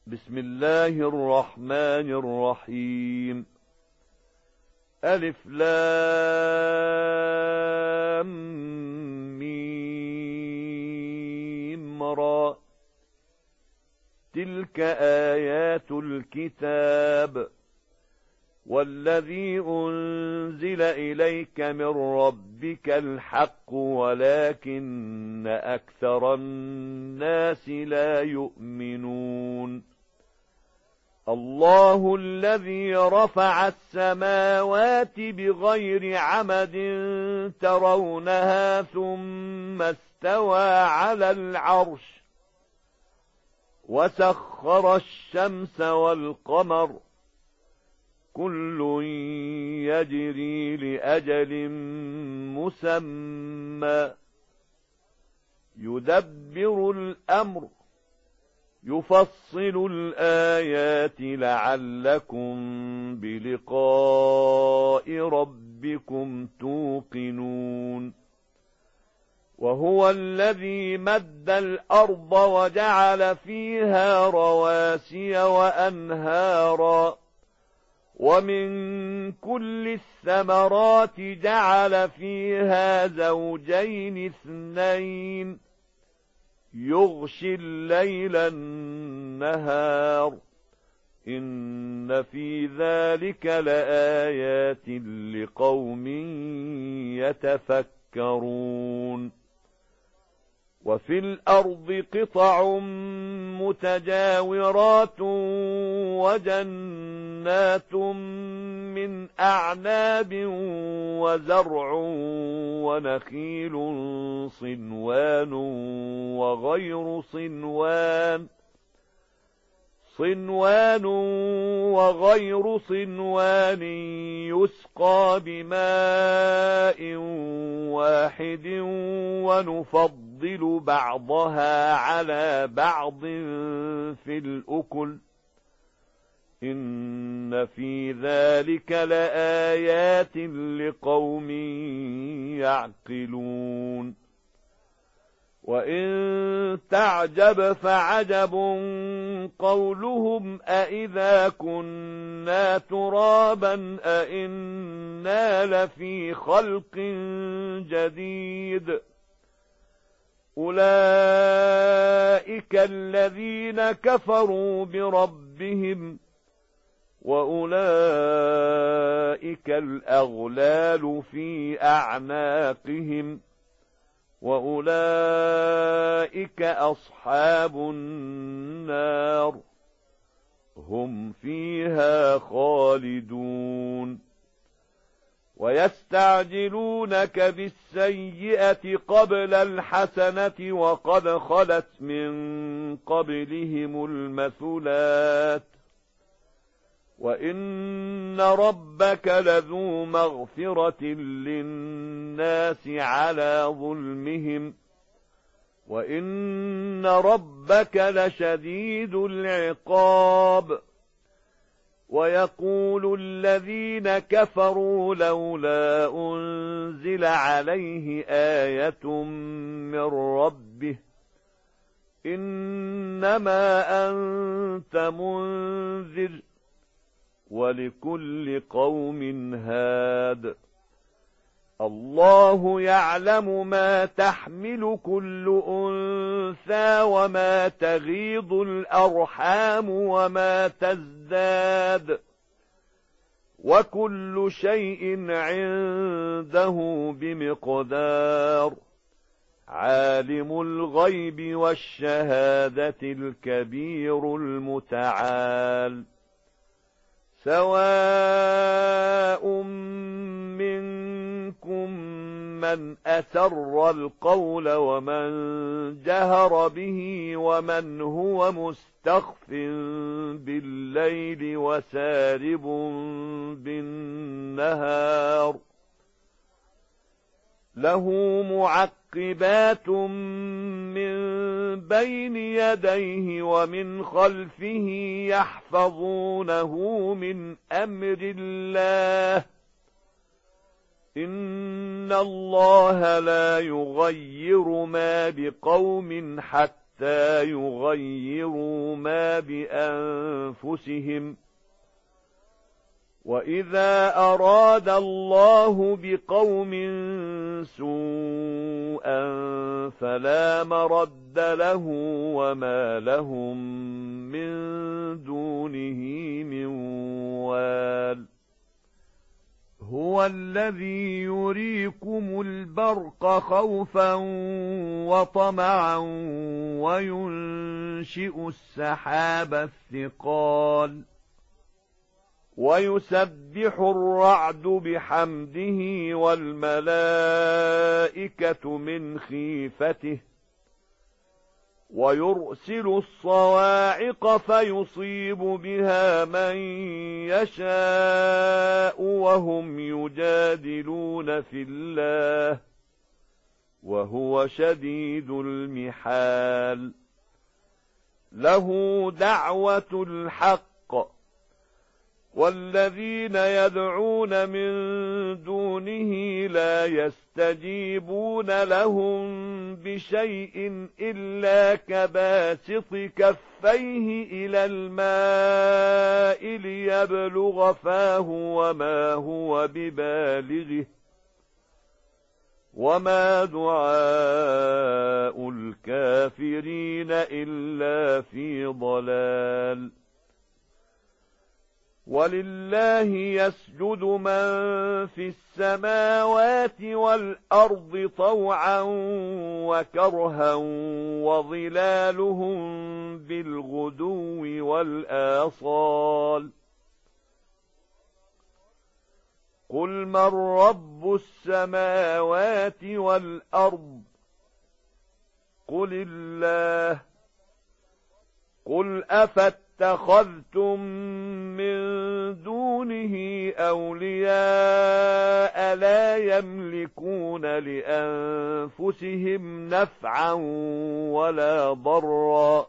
بسم الله الرحمن الرحيم. ألف لام ميم را. تلك آيات الكتاب والذي أنزل إليك من ربك الحق ولكن أكثر الناس لا يؤمنون. الله الذي رفع السماوات بغير عمد ترونها ثم استوى على العرش وسخر الشمس والقمر كل يجري لأجل مسمى يدبر الأمر يفصل الآيات لعلكم بلقاء ربكم توقنون. وهو الذي مد الأرض وجعل فيها رواسي وأنهارا ومن كل الثمرات جعل فيها زوجين اثنين يغشي الليل النهار إن في ذلك لآيات لقوم يتفكرون. وفي الأرض قطع متجاورات وجنات من أعناب وزرع ونخيل صنوان وغير صنوان يسقى بماء واحد ونفضل بعضها على بعض في الأكل إن في ذلك لآيات لقوم يعقلون. وإن تعجب فعجب قولهم أإذا كنا ترابا أإنا لفي خلق جديد أولئك الذين كفروا بربهم وأولئك الأغلال في أعناقهم وأولئك أصحاب النار هم فيها خالدون. ويستعجلونك بالسيئة قبل الحسنة وقد خلت من قبلهم المثلات وإن ربك لذو مغفرة للناس على ظلمهم وإن ربك لشديد العقاب. ويقول الذين كفروا لولا أنزل عليه آية من ربه إنما أنت منذر ولكل قوم هاد. الله يعلم ما تحمل كل أنثى وما تغيض الأرحام وما تزداد وكل شيء عنده بمقدار. عالم الغيب والشهادة الكبير المتعال. سواء منكم من أسر القول ومن جهر به ومن هو مستخف بالليل وسارب بالنهار له معقبات من بين يديه ومن خلفه يحفظونه من أمر الله إن الله لا يغير ما بقوم حتى حتى يغيروا ما بأنفسهم وإذا أراد الله بقوم سوءا فلا مرد له وما لهم من دونه من وال هو الذي يريكم البرق خوفا وطمعا وينشئ السحاب الثقال ويسبح الرعد بحمده والملائكة من خيفته ويرسل الصواعق فيصيب بها من يشاء وهم يجادلون في الله وهو شديد المحال له دعوة الحق والذين يدعون من دونه لا يستجيبون لهم بشيء إلا كباسط كفيه إلى الماء ليبلغ فاه وما هو ببالغه وما دعاء الكافرين إلا في ضلال ولله يسجد من في السماوات والأرض طوعا وكرها وظلالهم بالغدو والآصال قل من رب السماوات والأرض قل الله قل أفاتخذتم من دونه أولياء لا يملكون لأنفسهم نفعا ولا ضرا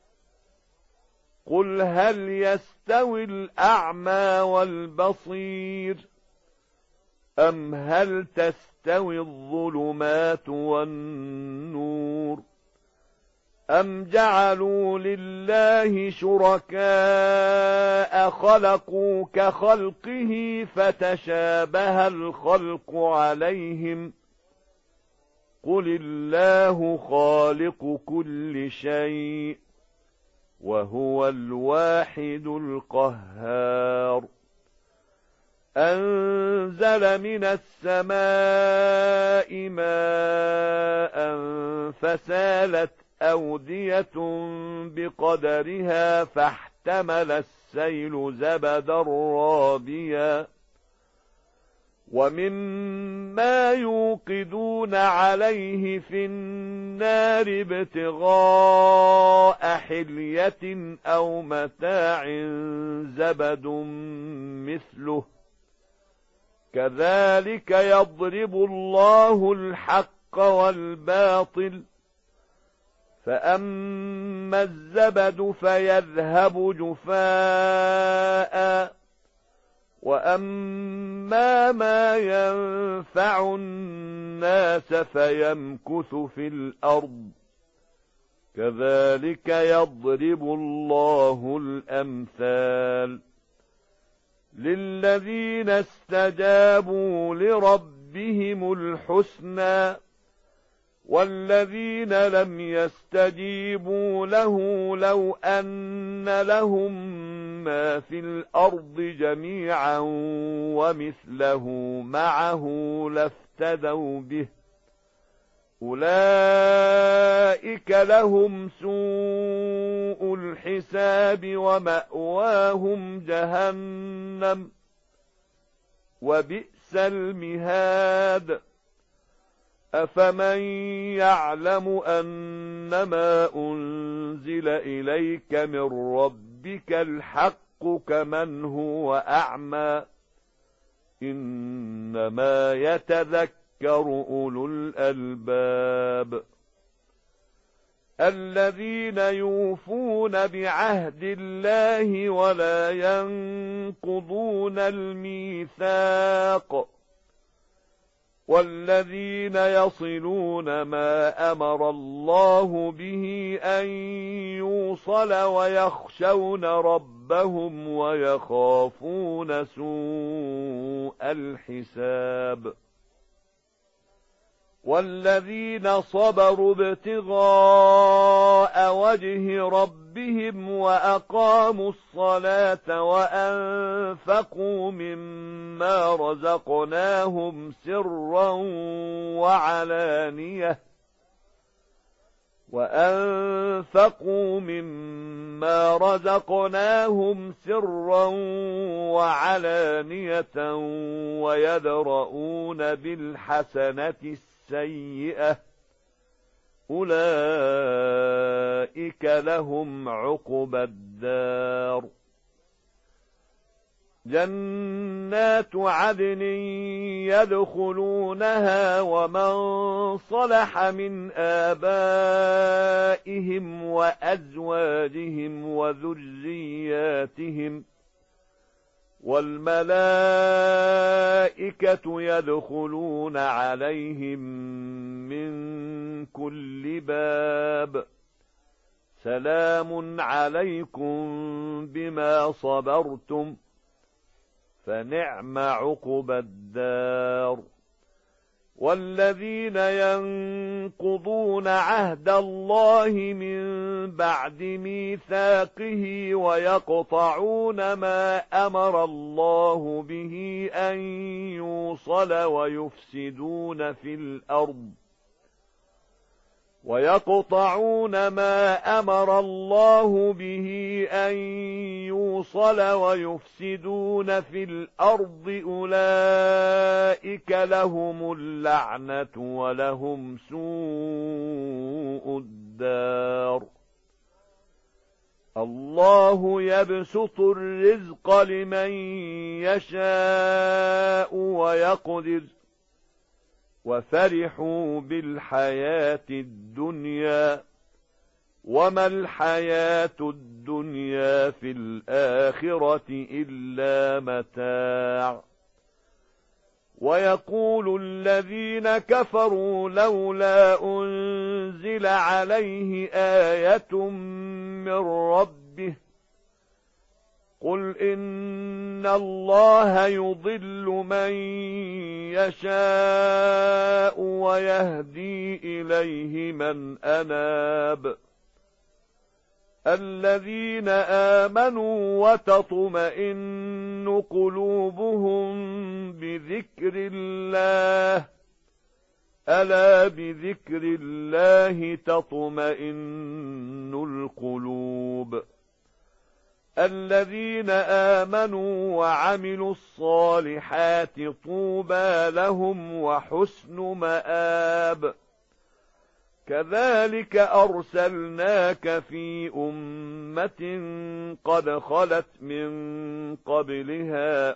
قل هل يستوي الأعمى والبصير أم هل تستوي الظلمات والنور أم جعلوا لله شركاء خلقوا كخلقه فتشابه الخلق عليهم قل الله خالق كل شيء وهو الواحد القهار أنزل من السماء ماء فسالت أودية بقدرها فاحتمل السيل زبدا رابيا ومما يوقدون عليه في النار ابتغاء حلية أو متاع زبد مثله كذلك يضرب الله الحق والباطل فأما الزبد فيذهب جفاء وأما ما ينفع الناس فيمكث في الأرض كذلك يضرب الله الأمثال للذين استجابوا لربهم الحسنى والذين لم يستجيبوا له لو أن لهم ما في الأرض جميعا ومثله معه لافتدوا به أولئك لهم سوء الحساب ومأواهم جهنم وبئس المهاد أفمن يعلم أنما أنزل إليك من ربك الحق كمن هو أعمى إنما يتذكر أولو الألباب الذين يوفون بعهد الله ولا ينقضون الميثاق والذين يصلون ما أمر الله به أن يوصل ويخشون ربهم ويخافون سوء الحساب والذين صبروا ابتغاء وجه ربهم وأقاموا الصلاة وأنفقوا مما رزقناهم سرا وعلانية ويدرؤون بالحسنة السيئة أولئك لهم عقبى الدار جنات عدن يدخلونها ومن صلح من آبائهم وأزواجهم وذرياتهم والملائكة يدخلون عليهم من كل باب سلام عليكم بما صبرتم فنعم عقبى الدار والذين ينقضون عهد الله من بعد ميثاقه ويقطعون ما أمر الله به أن يوصل ويفسدون في الأرض أولئك لهم اللعنة ولهم سوء الدار الله يبسط الرزق لمن يشاء ويقدر وفرحوا بالحياة الدنيا وما الحياة الدنيا في الآخرة إلا متاع ويقول الذين كفروا لولا أنزل عليه آية من ربه قل إن الله يضل من يشاء ويهدي إليه من أناب الذين آمنوا وتطمئن قلوبهم بذكر الله ألا بذكر الله تطمئن القلوب الذين آمنوا وعملوا الصالحات طوبى لهم وحسن مآب كذلك أرسلناك في أمة قد خلت من قبلها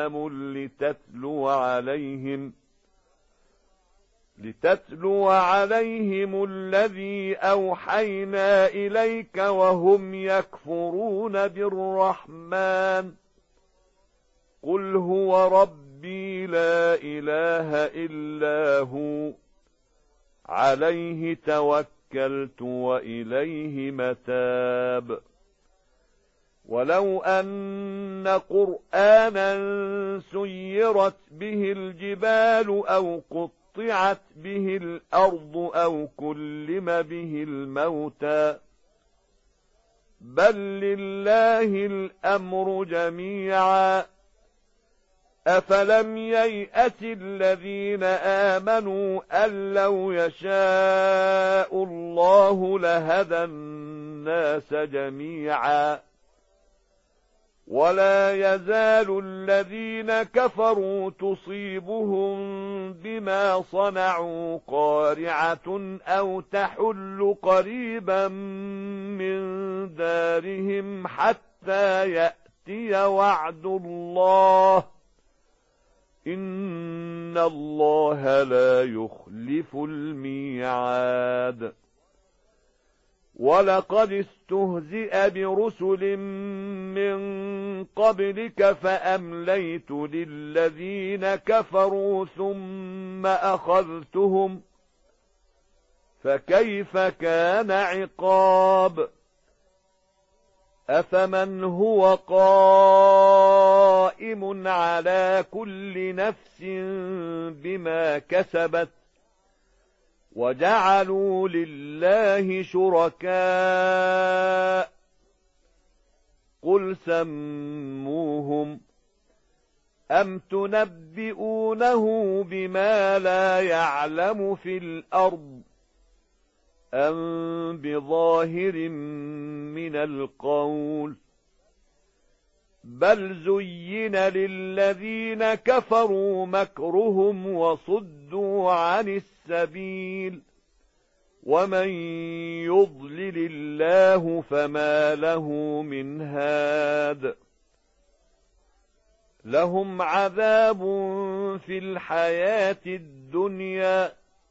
لتتلو عليهم الذي أوحينا إليك وهم يكفرون بالرحمن قل هو ربي لا إله إلا هو عليه توكلت وإليه متاب ولو أن قرآنا سيرت به الجبال أو قطعت به الأرض أو كلم به الموتى بل لله الأمر جميعا أفلم ييأس الذين آمنوا أن لو يشاء الله لهدى الناس جميعا ولا يزال الذين كفروا تصيبهم بما صنعوا قارعة أو تحل قريبا من دارهم حتى يأتي وعد الله إن الله لا يخلف الميعاد ولقد استهزئ برسل من قبلك فأمليت للذين كفروا ثم أخذتهم فكيف كان عقاب أفمن هو قائم على كل نفس بما كسبت وجعلوا لله شركاء قل سموهم أم تنبئونه بما لا يعلم في الأرض أم بظاهر من القول بل زين للذين كفروا مكرهم وصدوا عن السبيل ومن يضلل الله فما له من هاد لهم عذاب في الحياة الدنيا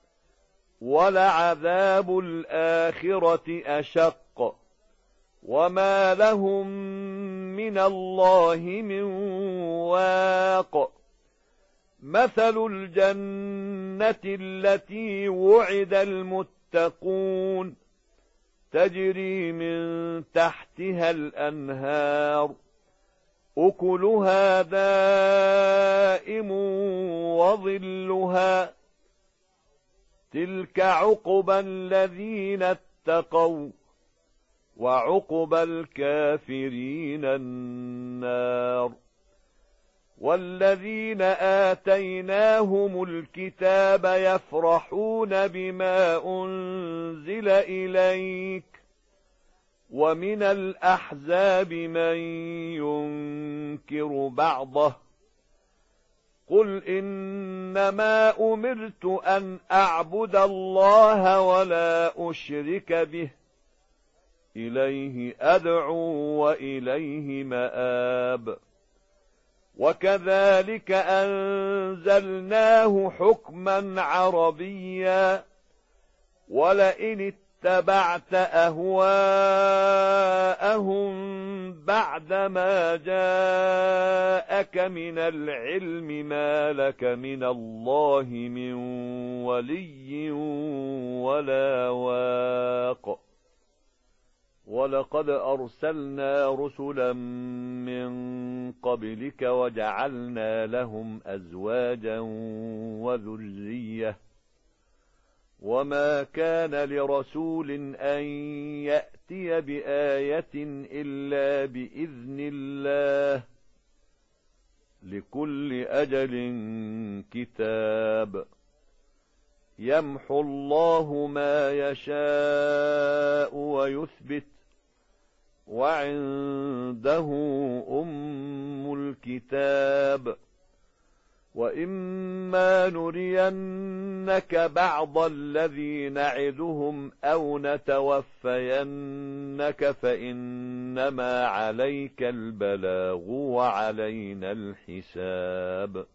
ولعذاب الآخرة أشق وما لهم من الله من واق مثل الجنة التي وعد المتقون تجري من تحتها الأنهار أكلها دائم وظلها تلك عقبى الذين اتقوا وعقبى الكافرين النار والذين آتيناهم الكتاب يفرحون بما أنزل إليك ومن الأحزاب من ينكر بعضه قل إنما أمرت أن أعبد الله ولا أشرك به إليه أدعو وإليه مآب وكذلك أنزلناه حكما عربيا ولئن اتبعت أهواءهم بعدما جاءك من العلم ما لك من الله من ولي ولا واق ولقد أرسلنا رسلا من قبلك وجعلنا لهم أزواجا وذرية وما كان لرسول أن يأتي بآية إلا بإذن الله لكل أجل كتاب يمحو الله ما يشاء ويثبت وعنده أم الكتاب وإما نرينك بعض الذي نعدهم أو نتوفينك فإنما عليك البلاغ وعلينا الحساب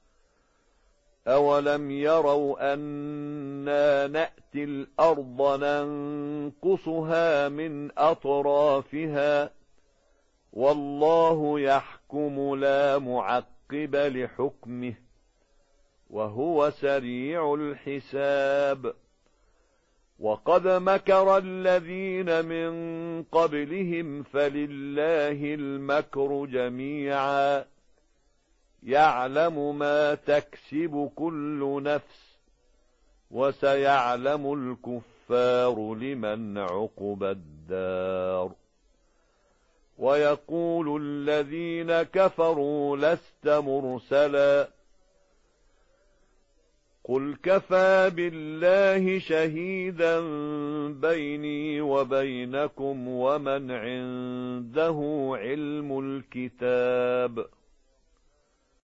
أولم يروا أنا نأتي الأرض ننقصها من أطرافها والله يحكم لا معقب لحكمه وهو سريع الحساب وقد مكر الذين من قبلهم فلله المكر جميعا يعلم ما تكسب كل نفس وسيعلم الكفار لمن عقبى الدار ويقول الذين كفروا لست مرسلا قل كفى بالله شهيدا بيني وبينكم ومن عنده علم الكتاب